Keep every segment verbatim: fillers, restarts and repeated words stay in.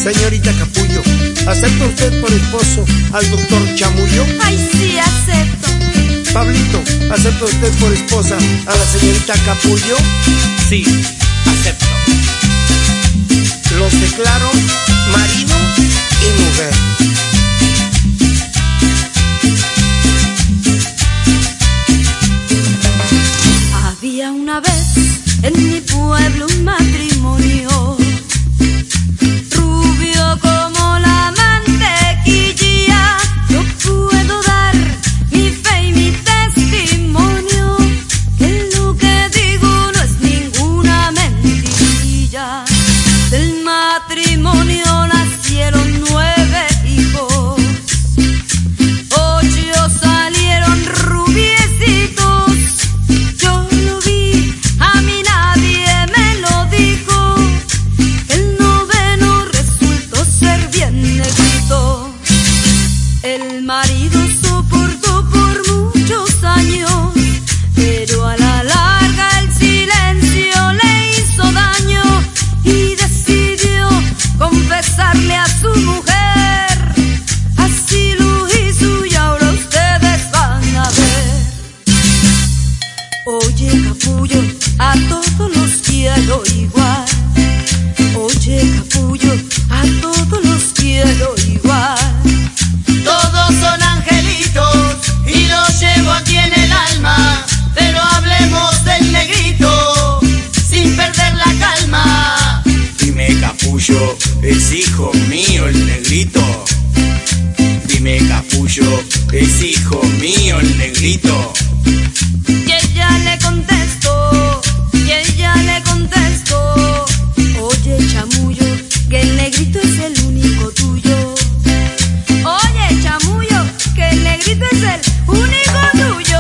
Señorita Capullo, ¿acepta usted por esposo al doctor Chamullo? Ay, sí, acepto. Pablito, ¿acepta usted por esposa a la señorita Capullo? Sí, acepto. Los declaro marido y mujer. Había una vez en mi pueblo un matrimonio, rubio como la mantequilla. Yo puedo dar mi fe y mi testimonio, que lo que digo no es ninguna mentirilla. Del matrimonio nacieron nueve hijos, ocho salieron rubiecitos. Yo lo vi, a mí nadie me lo dijo. El noveno resultó ser bien negrito. El marido soportó por muchos años, pero a la larga el silencio le hizo daño y decidió confesarle a su mujer. Así lo hizo y ahora ustedes van a ver. Oye, capullo, a todos los quiero igual. Oye, capullo, a todos los quiero igual. Todos son angelitos y los llevo aquí en el alma, pero hablemos del negrito sin perder la calma. Dime, capullo, es hijo mío el negrito. Dime, capullo, es hijo mío el negrito. Y ella le contestó, y ella le contestó: oye, chamullo, que el negrito es el único tuyo. Oye, chamullo, que el negrito es el único tuyo.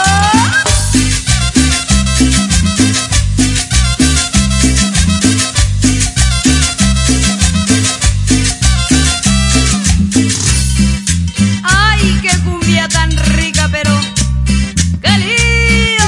Ay, qué cumbia tan rica, pero ¡qué lío!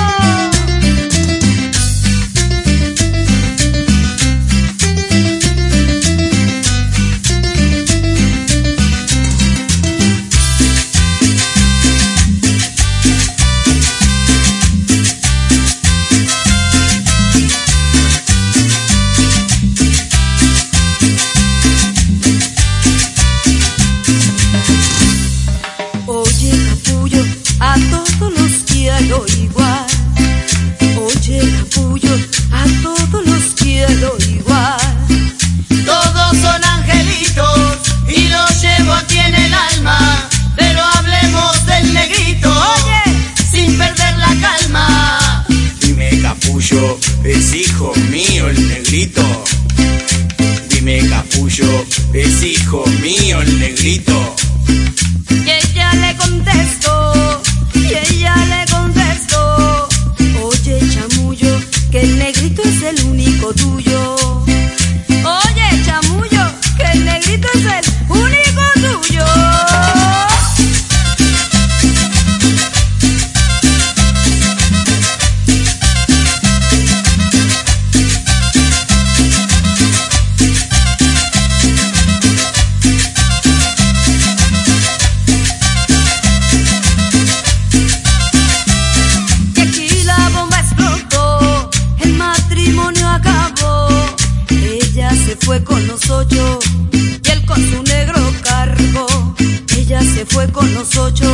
Oye, capullo, a todos los quiero igual. Oye, capullo, a todos los quiero igual. Todos son angelitos y los llevo aquí en el alma, pero hablemos del negrito, oye, sin perder la calma. Dime, capullo, es hijo mío el negrito. Dime, capullo, es hijo mío el negrito. Y ella le contestó, y ella le contestó: oye, chamullo, que el negrito es el único tuyo. Oye, chamullo, que el negrito es el único tuyo. Y aquí la bomba explotó, el matrimonio acabó. Ella se fue con los ocho y él con su negro cargo. Ella se fue con los ocho